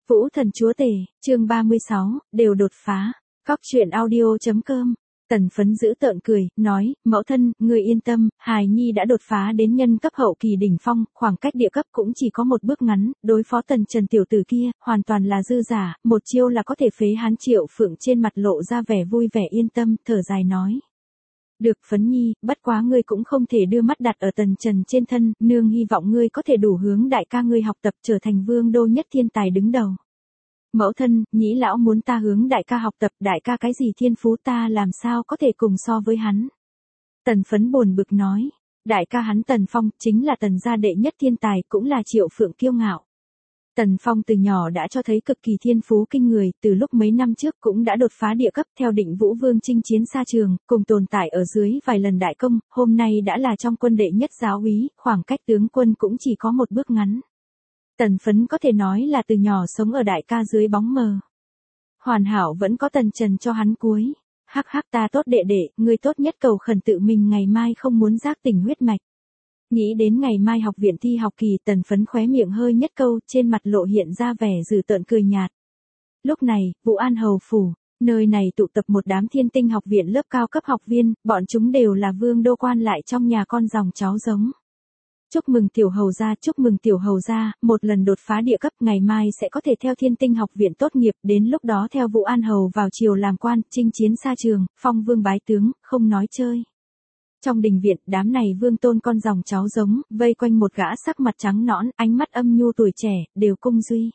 Vũ thần chúa tể, chương 36, đều đột phá. Cóc truyện audio.com. Tần Phấn giữ tợn cười, nói, mẫu thân, người yên tâm, hài nhi đã đột phá đến nhân cấp hậu kỳ đỉnh phong, khoảng cách địa cấp cũng chỉ có một bước ngắn, đối phó Tần Trần tiểu tử kia, hoàn toàn là dư giả, một chiêu là có thể phế hắn. Triệu Phượng trên mặt lộ ra vẻ vui vẻ yên tâm, thở dài nói. Được Phấn nhi, bất quá ngươi cũng không thể đưa mắt đặt ở Tần Trần trên thân, nương hy vọng ngươi có thể đủ hướng đại ca ngươi học tập trở thành vương đô nhất thiên tài đứng đầu. Mẫu thân, nhĩ lão muốn ta hướng đại ca học tập, đại ca cái gì thiên phú ta làm sao có thể cùng so với hắn. Tần Phấn buồn bực nói, đại ca hắn Tần Phong chính là Tần gia đệ nhất thiên tài, cũng là Triệu Phượng kiêu ngạo. Tần Phong từ nhỏ đã cho thấy cực kỳ thiên phú kinh người, từ lúc mấy năm trước cũng đã đột phá địa cấp theo Định Vũ Vương chinh chiến xa trường, cùng tồn tại ở dưới vài lần đại công, hôm nay đã là trong quân đệ nhất giáo úy, khoảng cách tướng quân cũng chỉ có một bước ngắn. Tần Phấn có thể nói là từ nhỏ sống ở đại ca dưới bóng mờ. Hoàn hảo vẫn có Tần Trần cho hắn cuối. Hắc hắc ta tốt đệ đệ, ngươi tốt nhất cầu khẩn tự mình ngày mai không muốn giác tỉnh huyết mạch. Nghĩ đến ngày mai học viện thi học kỳ, Tần Phấn khóe miệng hơi nhất câu, trên mặt lộ hiện ra vẻ dữ tợn cười nhạt. Lúc này, Vũ An Hầu phủ, nơi này tụ tập một đám Thiên Tinh học viện lớp cao cấp học viên, bọn chúng đều là vương đô quan lại trong nhà con dòng cháu giống. Chúc mừng tiểu hầu gia, chúc mừng tiểu hầu gia, một lần đột phá địa cấp, ngày mai sẽ có thể theo Thiên Tinh học viện tốt nghiệp, đến lúc đó theo Vũ An Hầu vào triều làm quan, chinh chiến xa trường, phong vương bái tướng, không nói chơi. Trong đình viện, đám này vương tôn con dòng cháu giống, vây quanh một gã sắc mặt trắng nõn, ánh mắt âm nhu tuổi trẻ, đều cung duy.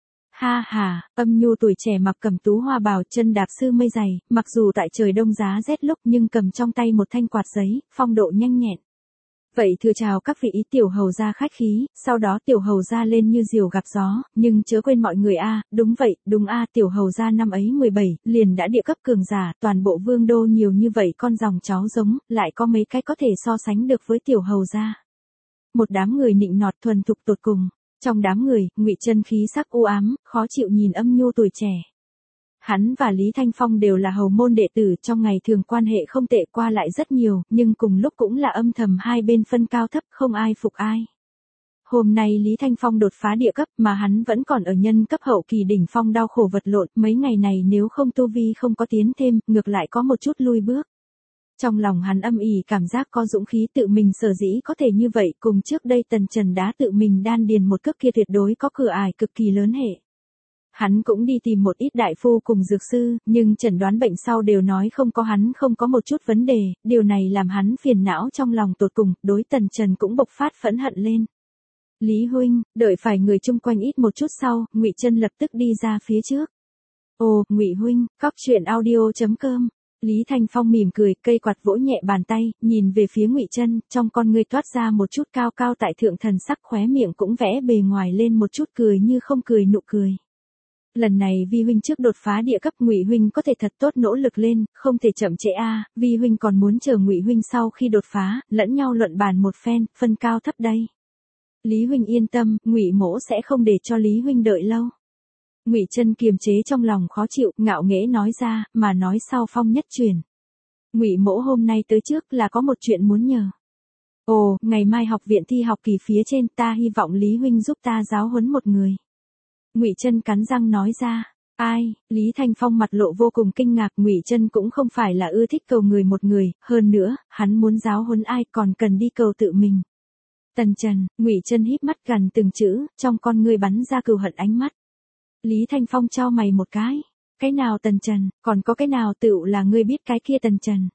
Ha ha, âm nhu tuổi trẻ mặc cẩm tú hoa bào, chân đạp sư mây dày, mặc dù tại trời đông giá rét lúc nhưng cầm trong tay một thanh quạt giấy, phong độ nhanh nhẹn. Vậy thưa chào các vị, tiểu hầu gia khách khí, sau đó tiểu hầu gia lên như diều gặp gió, nhưng chớ quên mọi người a, đúng vậy, đúng a, tiểu hầu gia năm ấy 17, liền đã địa cấp cường giả, toàn bộ vương đô nhiều như vậy con dòng cháu giống, lại có mấy cái có thể so sánh được với tiểu hầu gia. Một đám người nịnh nọt thuần thục tột cùng, trong đám người, Ngụy Chân khí sắc u ám, khó chịu nhìn âm nhu tuổi trẻ. Hắn và Lý Thanh Phong đều là hầu môn đệ tử, trong ngày thường quan hệ không tệ, qua lại rất nhiều, nhưng cùng lúc cũng là âm thầm hai bên phân cao thấp, không ai phục ai. Hôm nay Lý Thanh Phong đột phá địa cấp mà hắn vẫn còn ở nhân cấp hậu kỳ đỉnh phong đau khổ vật lộn, mấy ngày này nếu không tu vi không có tiến thêm, ngược lại có một chút lui bước. Trong lòng hắn âm ỉ cảm giác có dũng khí tự mình sở dĩ có thể như vậy, cùng trước đây Tần Trần đã tự mình đan điền một cước kia tuyệt đối có cửa ải cực kỳ lớn hệ. Hắn cũng đi tìm một ít đại phu cùng dược sư, nhưng chẩn đoán bệnh sau đều nói không có, hắn không có một chút vấn đề, điều này làm hắn phiền não trong lòng tột cùng, đối Tần Trần cũng bộc phát phẫn hận lên. Lý huynh, đợi phải người chung quanh ít một chút sau, Ngụy Chân lập tức đi ra phía trước. Ồ, Ngụy huynh, Cóc truyện audio.com. Lý Thanh Phong mỉm cười, cây quạt vỗ nhẹ bàn tay, nhìn về phía Ngụy Chân, trong con ngươi toát ra một chút cao cao tại thượng thần sắc, khóe miệng cũng vẽ bề ngoài lên một chút cười như không cười nụ cười. Lần này Vi huynh trước đột phá địa cấp, Ngụy huynh có thể thật tốt nỗ lực lên, không thể chậm trễ a, Vi huynh còn muốn chờ Ngụy huynh sau khi đột phá, lẫn nhau luận bàn một phen, phân cao thấp đây. Lý huynh yên tâm, Ngụy mỗ sẽ không để cho Lý huynh đợi lâu. Ngụy Chân kiềm chế trong lòng khó chịu, ngạo nghễ nói ra, mà nói sau phong nhất truyền. Ngụy mỗ hôm nay tới trước là có một chuyện muốn nhờ. Ồ, ngày mai học viện thi học kỳ phía trên, ta hy vọng Lý huynh giúp ta giáo huấn một người. Ngụy Chân cắn răng nói ra. Ai? Lý Thanh Phong mặt lộ vô cùng kinh ngạc, Ngụy Chân cũng không phải là ưa thích cầu người một người, hơn nữa, hắn muốn giáo huấn ai còn cần đi cầu tự mình. Tần Trần, Ngụy Chân híp mắt gần từng chữ, trong con ngươi bắn ra cừu hận ánh mắt. Lý Thanh Phong chau mày một cái. Cái nào Tần Trần, còn có cái nào tựu là ngươi biết cái kia Tần Trần.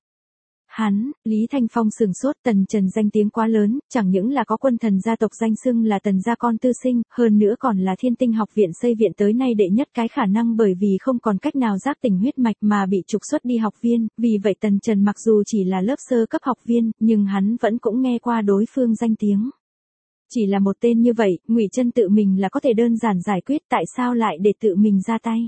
Hắn, Lý Thanh Phong sừng sốt, Tần Trần danh tiếng quá lớn, chẳng những là có quân thần gia tộc danh xưng là Tần gia con tư sinh, hơn nữa còn là Thiên Tinh học viện xây viện tới nay đệ nhất cái khả năng bởi vì không còn cách nào giác tỉnh huyết mạch mà bị trục xuất đi học viên, vì vậy Tần Trần mặc dù chỉ là lớp sơ cấp học viên, nhưng hắn vẫn cũng nghe qua đối phương danh tiếng. Chỉ là một tên như vậy, Ngụy Chân tự mình là có thể đơn giản giải quyết, tại sao lại để tự mình ra tay?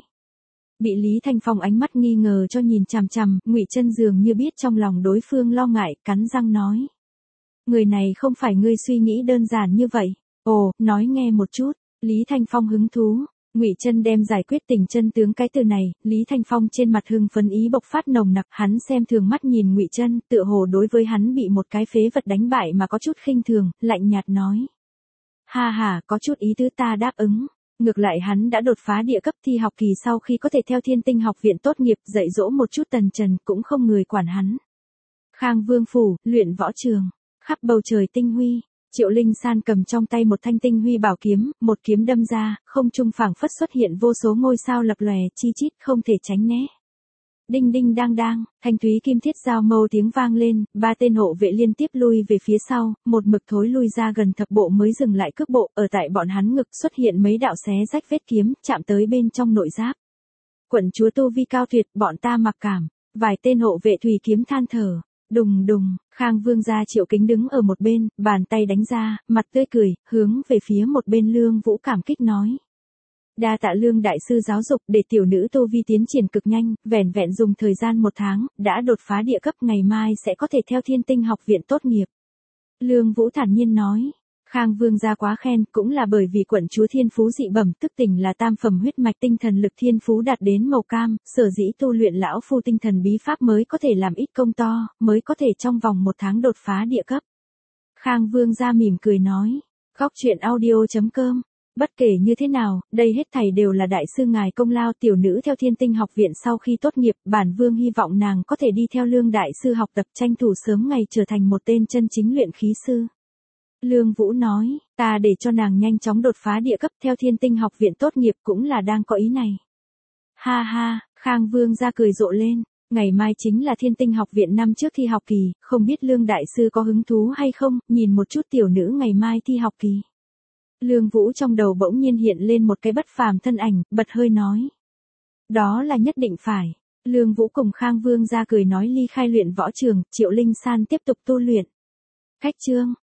Bị Lý Thanh Phong ánh mắt nghi ngờ cho nhìn chằm chằm, Ngụy Chân dường như biết trong lòng đối phương lo ngại, cắn răng nói. Người này không phải ngươi suy nghĩ đơn giản như vậy. Ồ, nói nghe một chút. Lý Thanh Phong hứng thú. Ngụy Chân đem giải quyết tình chân tướng cái từ này, Lý Thanh Phong trên mặt hưng phấn ý bộc phát nồng nặc, hắn xem thường mắt nhìn Ngụy Chân, tựa hồ đối với hắn bị một cái phế vật đánh bại mà có chút khinh thường, lạnh nhạt nói. Ha ha, có chút ý tứ ta đáp ứng. Ngược lại hắn đã đột phá địa cấp thi học kỳ sau khi có thể theo Thiên Tinh học viện tốt nghiệp, dạy dỗ một chút tần trần cũng không người quản hắn. Khang Vương phủ, luyện võ trường, khắp bầu trời tinh huy. Triệu Linh San cầm trong tay một thanh tinh huy bảo kiếm, một kiếm đâm ra, không trung phảng phất xuất hiện vô số ngôi sao lập lòe chi chít không thể tránh né. Đinh đinh đang đang, thanh thúy kim thiết giao mâu tiếng vang lên, ba tên hộ vệ liên tiếp lui về phía sau, một mực thối lui ra gần thập bộ mới dừng lại cước bộ, ở tại bọn hắn ngực xuất hiện mấy đạo xé rách vết kiếm, chạm tới bên trong nội giáp. Quận chúa tu vi cao tuyệt, bọn ta mặc cảm, vài tên hộ vệ tùy kiếm than thở. Đùng đùng, Khang Vương gia Triệu Kính đứng ở một bên, bàn tay đánh ra, mặt tươi cười, hướng về phía một bên Lương Vũ cảm kích nói. Đa tạ Lương đại sư giáo dục để tiểu nữ tu vi tiến triển cực nhanh, vẻn vẹn dùng thời gian 1 tháng, đã đột phá địa cấp, ngày mai sẽ có thể theo Thiên Tinh học viện tốt nghiệp. Lương Vũ thản nhiên nói. Khang Vương gia quá khen, cũng là bởi vì quận chúa thiên phú dị bẩm, tức tình là tam phẩm huyết mạch tinh thần lực thiên phú đạt đến màu cam, sở dĩ tu luyện lão phu tinh thần bí pháp mới có thể làm ít công to, mới có thể trong vòng 1 tháng đột phá địa cấp. Khang Vương gia mỉm cười nói. Góc truyện audio.com. Bất kể như thế nào, đây hết thảy đều là đại sư ngài công lao. Tiểu nữ theo Thiên Tinh học viện sau khi tốt nghiệp, bản vương hy vọng nàng có thể đi theo Lương đại sư học tập, tranh thủ sớm ngày trở thành một tên chân chính luyện khí sư. Lương Vũ nói, ta để cho nàng nhanh chóng đột phá địa cấp theo Thiên Tinh học viện tốt nghiệp cũng là đang có ý này. Ha ha, Khang Vương ra cười rộ lên, ngày mai chính là Thiên Tinh học viện năm trước thi học kỳ, không biết Lương đại sư có hứng thú hay không, nhìn một chút tiểu nữ ngày mai thi học kỳ. Lương Vũ trong đầu bỗng nhiên hiện lên một cái bất phàm thân ảnh, bật hơi nói. Đó là nhất định phải. Lương Vũ cùng Khang Vương ra cười nói ly khai luyện võ trường, Triệu Linh San tiếp tục tu luyện. Khách chương.